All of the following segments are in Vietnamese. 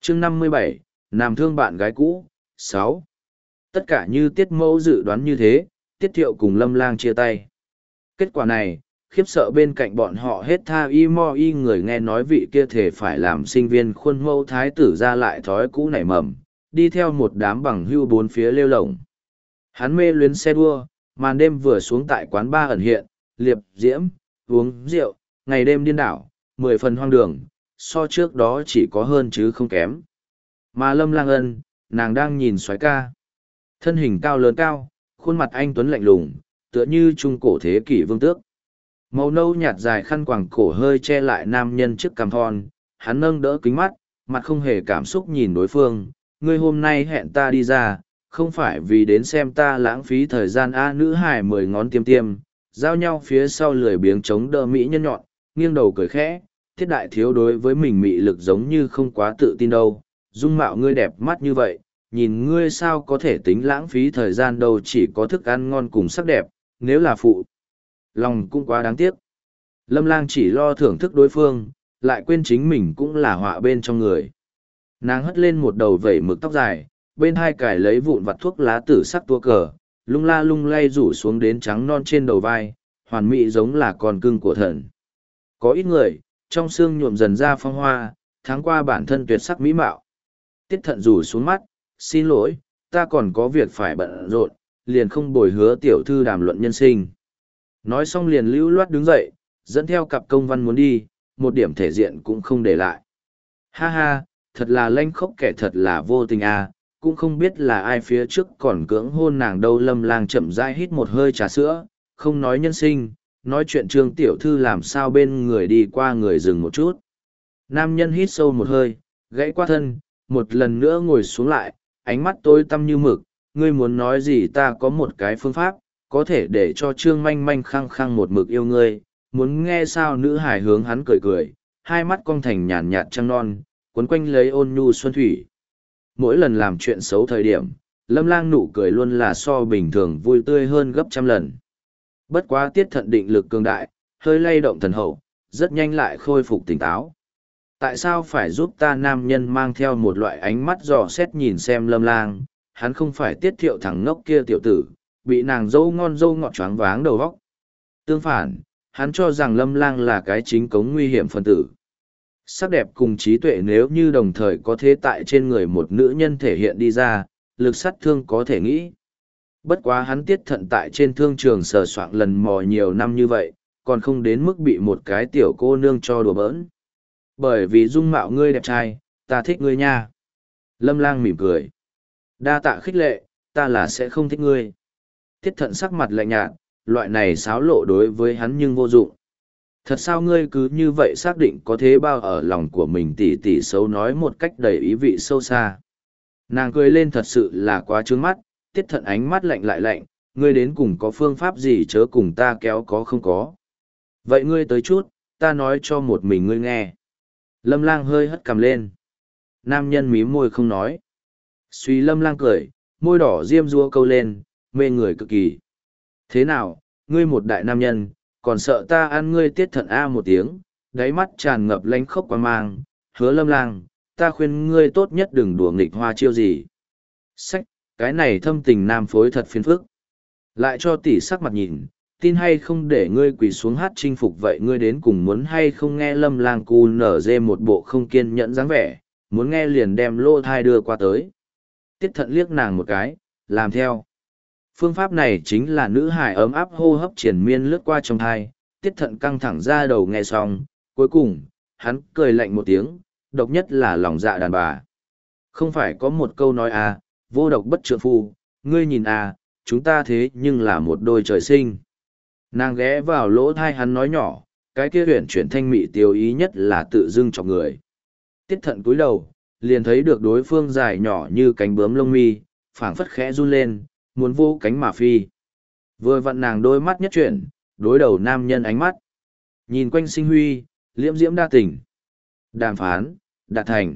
chương 57, Nam thương bạn gái cũ, 6. Tất cả như Tiết Mẫu dự đoán như thế, Tiết Thiệu cùng Lâm Lang chia tay. Kết quả này, khiếp sợ bên cạnh bọn họ hết tha y mo y người nghe nói vị kia thể phải làm sinh viên khuôn mẫu thái tử ra lại thói cũ nảy mầm, đi theo một đám bằng hưu bốn phía lêu lổng. Hắn mê luyến xe đua, màn đêm vừa xuống tại quán bar ẩn hiện, liệp diễm, uống rượu, ngày đêm điên đảo, 10 phần hoang đường, so trước đó chỉ có hơn chứ không kém. Mà Lâm Lang Ân, nàng đang nhìn soái ca. Thân hình cao lớn cao, khuôn mặt anh tuấn lạnh lùng, tựa như trung cổ thế kỷ vương tước. Màu nâu nhạt dài khăn quàng cổ hơi che lại nam nhân trước cằm thon, hắn nâng đỡ kính mắt, mặt không hề cảm xúc nhìn đối phương. Ngươi hôm nay hẹn ta đi ra, không phải vì đến xem ta lãng phí thời gian nữ hài 10 ngón tiêm tiêm, giao nhau phía sau lười biếng chống đỡ mỹ nhân nhọn, nghiêng đầu cười khẽ. Thiết đại thiếu đối với mình mị lực giống như không quá tự tin đâu, dung mạo ngươi đẹp mắt như vậy, nhìn ngươi sao có thể tính lãng phí thời gian đâu, chỉ có thức ăn ngon cùng sắc đẹp, nếu là phụ lòng cũng quá đáng tiếc. Lâm Lang chỉ lo thưởng thức đối phương, lại quên chính mình cũng là họa bên trong người. Nàng hất lên một đầu vẩy mực tóc dài, bên hai cài lấy vụn vặt thuốc lá tử sắc tua cờ, lung la lung lay rủ xuống đến trắng non trên đầu vai, hoàn mỹ giống là con cưng của thần. Có ít người, trong xương nhuộm dần ra phong hoa, tháng qua bản thân tuyệt sắc mỹ mạo. Tiết Thận rủ xuống mắt, xin lỗi, ta còn có việc phải bận rộn, liền không bồi hứa tiểu thư đàm luận nhân sinh. Nói xong liền lưu loát đứng dậy, dẫn theo cặp công văn muốn đi, một điểm thể diện cũng không để lại. Ha ha, thật là lanh khốc, kẻ thật là vô tình à, cũng không biết là ai phía trước còn cưỡng hôn nàng đâu. Lâm Lang chậm rãi hít một hơi trà sữa, không nói nhân sinh, nói chuyện Trương tiểu thư làm sao bên người đi qua người dừng một chút. Nam nhân hít sâu một hơi, gãy qua thân, một lần nữa ngồi xuống lại, ánh mắt tối tăm như mực. Ngươi muốn nói gì? Ta có một cái phương pháp, có thể để cho Trương manh manh khăng khăng một mực yêu ngươi. Muốn nghe sao? Nữ hài hướng hắn cười cười, hai mắt cong thành nhàn nhạt trăng non, quấn quanh lấy ôn nhu xuân thủy. Mỗi lần làm chuyện xấu thời điểm, Lâm Lang nụ cười luôn là so bình thường vui tươi hơn gấp trăm lần. Bất quá Tiết Thận định lực cường đại, hơi lay động thần hậu, rất nhanh lại khôi phục tỉnh táo. Tại sao phải giúp ta? Nam nhân mang theo một loại ánh mắt dò xét nhìn xem Lâm Lang, hắn không phải Tiết Thiệu thằng ngốc kia tiểu tử, bị nàng dâu ngon dâu ngọt choáng váng đầu óc. Tương phản, hắn cho rằng Lâm Lang là cái chính cống nguy hiểm phân tử. Sắc đẹp cùng trí tuệ nếu như đồng thời có thế tại trên người một nữ nhân thể hiện đi ra, lực sát thương có thể nghĩ. Bất quá hắn Tiết Thận tại trên thương trường sờ soạng lần mò nhiều năm như vậy, còn không đến mức bị một cái tiểu cô nương cho đùa bỡn. Bởi vì dung mạo ngươi đẹp trai, ta thích ngươi nha. Lâm Lang mỉm cười. Đa tạ khích lệ, ta là sẽ không thích ngươi. Tiết Thận sắc mặt lạnh nhạt, loại này xáo lộ đối với hắn nhưng vô dụng. Thật sao ngươi cứ như vậy xác định có thế bao ở lòng của mình? Tỉ tỉ xấu nói một cách đầy ý vị sâu xa. Nàng cười lên thật sự là quá trướng mắt. Tiết Thận ánh mắt lạnh lại lạnh, ngươi đến cùng có phương pháp gì chớ cùng ta kéo có không có. Vậy ngươi tới chút, ta nói cho một mình ngươi nghe. Lâm Lang hơi hất cằm lên. Nam nhân mím môi không nói. Suy Lâm Lang cười, môi đỏ diêm dua câu lên, mê người cực kỳ. Thế nào, ngươi một đại nam nhân, còn sợ ta ăn ngươi? Tiết Thận a một tiếng, đáy mắt tràn ngập lánh khốc quan mang. Hứa Lâm Lang, ta khuyên ngươi tốt nhất đừng đùa nghịch hoa chiêu gì. Sách, cái này thâm tình nam phối thật phiền phức. Lại cho tỷ sắc mặt nhìn, tin hay không để ngươi quỳ xuống hát chinh phục vậy ngươi đến cùng muốn hay không nghe? Lâm Lang cu nở dê một bộ không kiên nhẫn dáng vẻ, muốn nghe liền đem lô thai đưa qua tới. Tiết Thận liếc nàng một cái, làm theo. Phương pháp này chính là nữ hài ấm áp hô hấp triền miên lướt qua trong thai. Tiết Thận căng thẳng ra đầu nghe xong, cuối cùng, hắn cười lạnh một tiếng, độc nhất là lòng dạ đàn bà. Không phải có một câu nói à, vô độc bất trượng phu, ngươi nhìn à, chúng ta thế nhưng là một đôi trời sinh. Nàng ghé vào lỗ thai hắn nói nhỏ, cái kia huyền chuyển thanh mị tiêu ý nhất là tự dưng chọc người. Tiết Thận cúi đầu, liền thấy được đối phương dài nhỏ như cánh bướm lông mi, phảng phất khẽ run lên, muốn vô cánh mà phi. Vừa vặn nàng đôi mắt nhất chuyển, đối đầu nam nhân ánh mắt. Nhìn quanh sinh huy, liễm diễm đa tình. Đàm phán, đạt thành.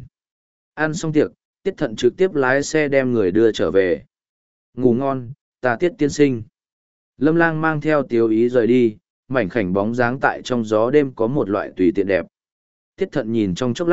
Ăn xong tiệc, Tiết Thận trực tiếp lái xe đem người đưa trở về. Ngủ ngon, ta Tiết tiên sinh. Lâm Lang mang theo tiêu ý rời đi, mảnh khảnh bóng dáng tại trong gió đêm có một loại tùy tiện đẹp. Tiết Thận nhìn trong chốc lát,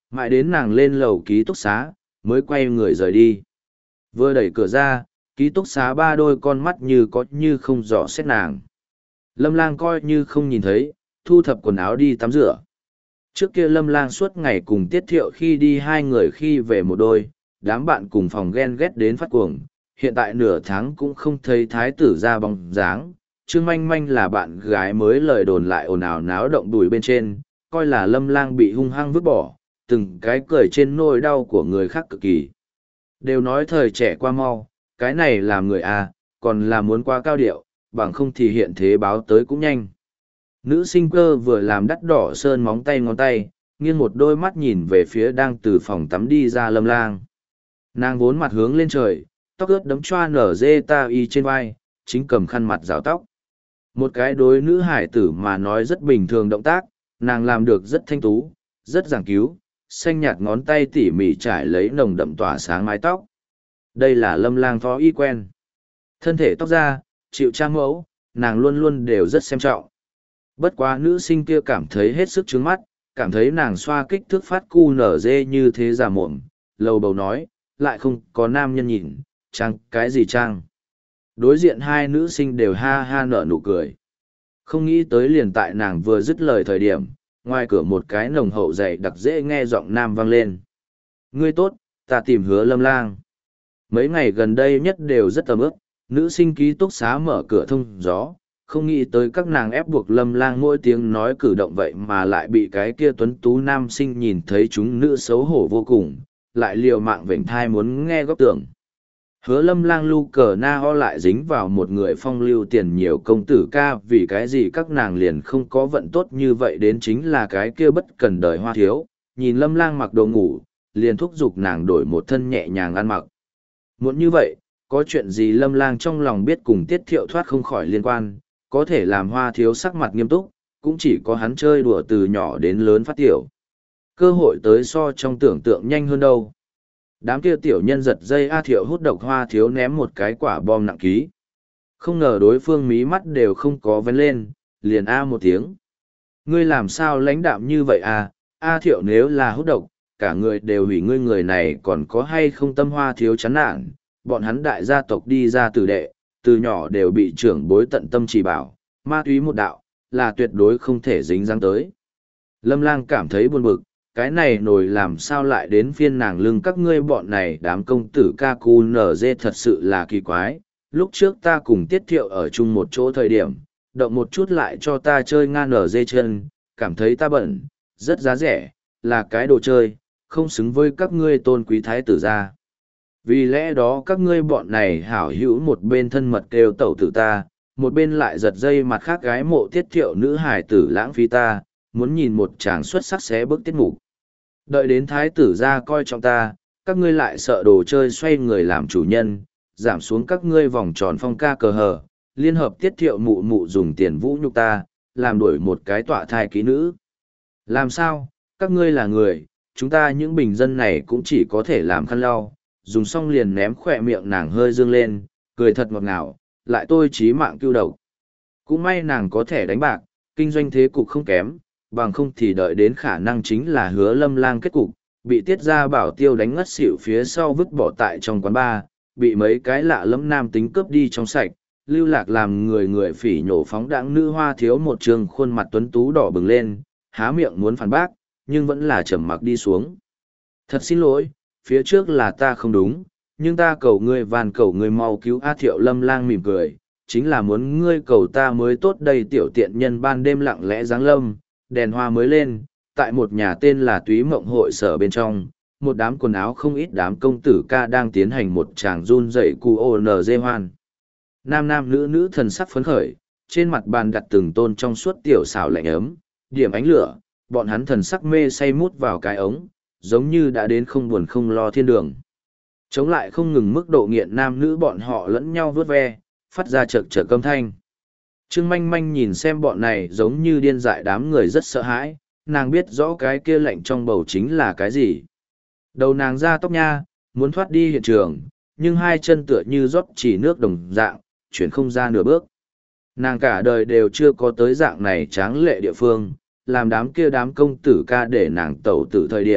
Mãi đến nàng lên lầu ký túc xá, mới quay người rời đi. Vừa đẩy cửa ra, ký túc xá ba đôi con mắt như có như không rõ xét nàng. Lâm Lang coi như không nhìn thấy, thu thập quần áo đi tắm rửa. Trước kia Lâm Lang suốt ngày cùng Tiết Thiệu khi đi hai người khi về một đôi, đám bạn cùng phòng ghen ghét đến phát cuồng. Hiện tại nửa tháng cũng không thấy thái tử ra bóng dáng. Trương Manh Manh là bạn gái mới lời đồn lại ồn ào náo động đùi bên trên, coi là Lâm Lang bị hung hăng vứt bỏ, từng cái cười trên nỗi đau của người khác cực kỳ. Đều nói thời trẻ qua mau, cái này làm người à, còn là muốn qua cao điệu, bằng không thì hiện thế báo tới cũng nhanh. Nữ sinh cơ vừa làm đắt đỏ sơn móng tay ngón tay, nghiêng một đôi mắt nhìn về phía đang từ phòng tắm đi ra Lâm Lang. Nàng vốn mặt hướng lên trời, tóc ướt đấm choa nở dê ta y trên vai, chính cầm khăn mặt rào tóc. Một cái đối nữ hải tử mà nói rất bình thường động tác, nàng làm được rất thanh tú, rất giảng cứu, xanh nhạt ngón tay tỉ mỉ trải lấy nồng đậm tỏa sáng mái tóc. Đây là Lâm Lang phó y quen. Thân thể tóc ra, chịu trang mẫu, nàng luôn luôn đều rất xem trọng. Bất quá nữ sinh kia cảm thấy hết sức trướng mắt, cảm thấy nàng xoa kích thước phát cu nở dê như thế giả mộm, lầu bầu nói, lại không có nam nhân nhìn, trang cái gì trang. Đối diện hai nữ sinh đều ha ha nở nụ cười. Không nghĩ tới liền tại nàng vừa dứt lời thời điểm, ngoài cửa một cái nồng hậu dày đặc dễ nghe giọng nam vang lên. Ngươi tốt, ta tìm Hứa Lâm Lang. Mấy ngày gần đây nhất đều rất tầm ức, nữ sinh ký túc xá mở cửa thông gió, không nghĩ tới các nàng ép buộc Lâm Lang mỗi tiếng nói cử động vậy mà lại bị cái kia tuấn tú nam sinh nhìn thấy chúng nữ xấu hổ vô cùng, lại liều mạng vểnh thai muốn nghe góp tưởng. Hứa Lâm Lang lu cờ na ho lại dính vào một người phong lưu tiền nhiều công tử ca, vì cái gì các nàng liền không có vận tốt như vậy, đến chính là cái kia bất cần đời Hoa Thiếu, nhìn Lâm Lang mặc đồ ngủ, liền thúc giục nàng đổi một thân nhẹ nhàng ăn mặc. Muốn như vậy, có chuyện gì Lâm Lang trong lòng biết cùng Tiết Thiệu thoát không khỏi liên quan, có thể làm Hoa Thiếu sắc mặt nghiêm túc, cũng chỉ có hắn chơi đùa từ nhỏ đến lớn phát tiểu. Cơ hội tới so trong tưởng tượng nhanh hơn đâu. Đám kia tiểu nhân giật dây A Thiệu hút độc Hoa Thiếu ném một cái quả bom nặng ký. Không ngờ đối phương mí mắt đều không có vén lên, liền A một tiếng. Ngươi làm sao lãnh đạm như vậy à, A Thiệu nếu là hút độc, cả người đều hủy, ngươi người này còn có hay không tâm Hoa Thiếu chán nản. Bọn hắn đại gia tộc đi ra tử đệ, từ nhỏ đều bị trưởng bối tận tâm chỉ bảo, ma túy một đạo, là tuyệt đối không thể dính dáng tới. Lâm Lang cảm thấy buồn bực, cái này nổi làm sao lại đến phiên nàng lưng các ngươi bọn này đám công tử ca cu nở dê thật sự là kỳ quái. Lúc trước ta cùng Tiết Thiệu ở chung một chỗ thời điểm, động một chút lại cho ta chơi nga nở dê chân, cảm thấy ta bẩn, rất giá rẻ, là cái đồ chơi, không xứng với các ngươi tôn quý thái tử gia. Vì lẽ đó các ngươi bọn này hảo hữu một bên thân mật kêu tẩu tử ta, một bên lại giật dây mặt khác gái mộ Tiết Thiệu nữ hải tử lãng phí ta, muốn nhìn một chàng xuất sắc xé bước tiết mục. Đợi đến thái tử ra coi trọng ta, các ngươi lại sợ đồ chơi xoay người làm chủ nhân, giảm xuống các ngươi vòng tròn phong ca cờ hờ, liên hợp Tiết Thiệu mụ mụ dùng tiền vũ nhục ta, làm đuổi một cái tọa thai ký nữ. Làm sao, các ngươi là người, chúng ta những bình dân này cũng chỉ có thể làm khăn lau, dùng xong liền ném khỏe miệng nàng hơi dương lên, cười thật ngọt ngào, lại tôi chí mạng cưu độc. Cũng may nàng có thể đánh bạc, kinh doanh thế cục không kém, bằng không thì đợi đến khả năng chính là Hứa Lâm Lang kết cục, bị Tiết Gia Bảo Tiêu đánh ngất xỉu phía sau vứt bỏ tại trong quán bar, bị mấy cái lạ lẫm nam tính cướp đi trong sạch, lưu lạc làm người người phỉ nhổ phóng đãng nữ Hoa Thiếu một trường khuôn mặt tuấn tú đỏ bừng lên, há miệng muốn phản bác, nhưng vẫn là trầm mặc đi xuống. Thật xin lỗi, phía trước là ta không đúng, nhưng ta cầu ngươi van cầu ngươi mau cứu A Thiệu. Lâm Lang mỉm cười, chính là muốn ngươi cầu ta mới tốt đây. Tiểu tiện nhân ban đêm lặng lẽ giáng lâm, đèn hoa mới lên, tại một nhà tên là Túy Mộng hội sở bên trong, một đám quần áo không ít đám công tử ca đang tiến hành một tràng run dậy cu ô nờ dê hoan. Nam nam nữ nữ thần sắc phấn khởi, trên mặt bàn đặt từng tôn trong suốt tiểu xảo lạnh ấm, điểm ánh lửa, bọn hắn thần sắc mê say mút vào cái ống, giống như đã đến không buồn không lo thiên đường. Chống lại không ngừng mức độ nghiện nam nữ, bọn họ lẫn nhau vớt ve, phát ra chật chật âm thanh. Trương Manh Manh nhìn xem bọn này giống như điên dại đám người rất sợ hãi, nàng biết rõ cái kia lạnh trong bầu chính là cái gì. Đầu nàng ra tóc nha, muốn thoát đi hiện trường, nhưng hai chân tựa như rót chỉ nước đồng dạng, chuyển không ra nửa bước. Nàng cả đời đều chưa có tới dạng này tráng lệ địa phương, làm đám kia đám công tử ca để nàng tẩu tử thời điểm,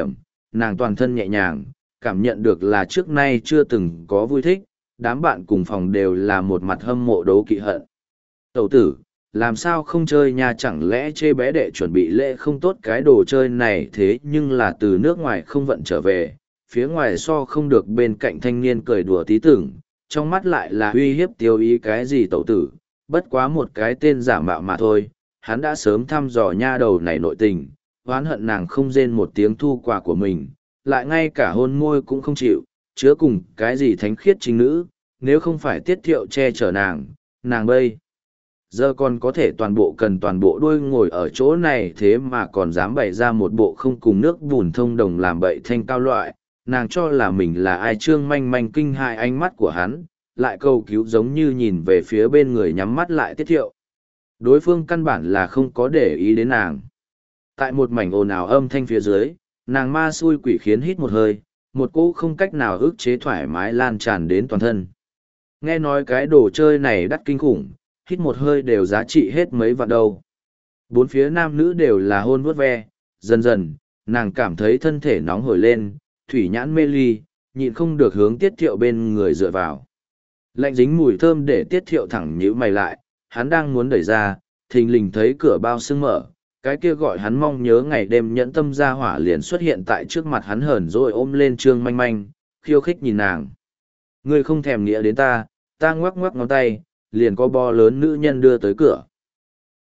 nàng toàn thân nhẹ nhàng, cảm nhận được là trước nay chưa từng có vui thích, đám bạn cùng phòng đều là một mặt hâm mộ đố kỵ hận. Tẩu tử, làm sao không chơi nha, chẳng lẽ chê bé đệ chuẩn bị lễ không tốt, cái đồ chơi này thế nhưng là từ nước ngoài không vận trở về, phía ngoài so không được, bên cạnh thanh niên cười đùa tí tưởng, trong mắt lại là uy hiếp tiêu ý. Cái gì tẩu tử, bất quá một cái tên giả mạo mà thôi, hắn đã sớm thăm dò nha đầu này nội tình, oán hận nàng không rên một tiếng thu quà của mình, lại ngay cả hôn môi cũng không chịu, chứa cùng cái gì thánh khiết chính nữ, nếu không phải Tiết Thiệu che chở nàng bây giờ còn có thể toàn bộ đuôi ngồi ở chỗ này, thế mà còn dám bày ra một bộ không cùng nước bùn thông đồng làm bậy thanh cao loại, nàng cho là mình là ai. Trương Manh Manh kinh hại ánh mắt của hắn, lại cầu cứu giống như nhìn về phía bên người nhắm mắt lại Tiết Thiệu. Đối phương căn bản là không có để ý đến nàng. Tại một mảnh ồn ào âm thanh phía dưới, nàng ma xui quỷ khiến hít một hơi, một cỗ không cách nào ức chế thoải mái lan tràn đến toàn thân. Nghe nói cái đồ chơi này đắt kinh khủng, hít một hơi đều giá trị hết mấy vạn đâu. Bốn phía nam nữ đều là hôn vuốt ve, dần dần, nàng cảm thấy thân thể nóng hổi lên, thủy nhãn mê ly, nhịn không được hướng Tiết Thiệu bên người dựa vào. Lạnh dính mùi thơm để Tiết Thiệu thẳng nhíu mày lại, hắn đang muốn đẩy ra, thình lình thấy cửa bao sưng mở, cái kia gọi hắn mong nhớ ngày đêm nhẫn tâm ra hỏa liền xuất hiện tại trước mặt hắn, hờn rồi ôm lên Trương Manh Manh, khiêu khích nhìn nàng. Ngươi không thèm nghĩa đến ta, ta ngoắc ngoắc ngón tay, liền có bo lớn nữ nhân đưa tới cửa.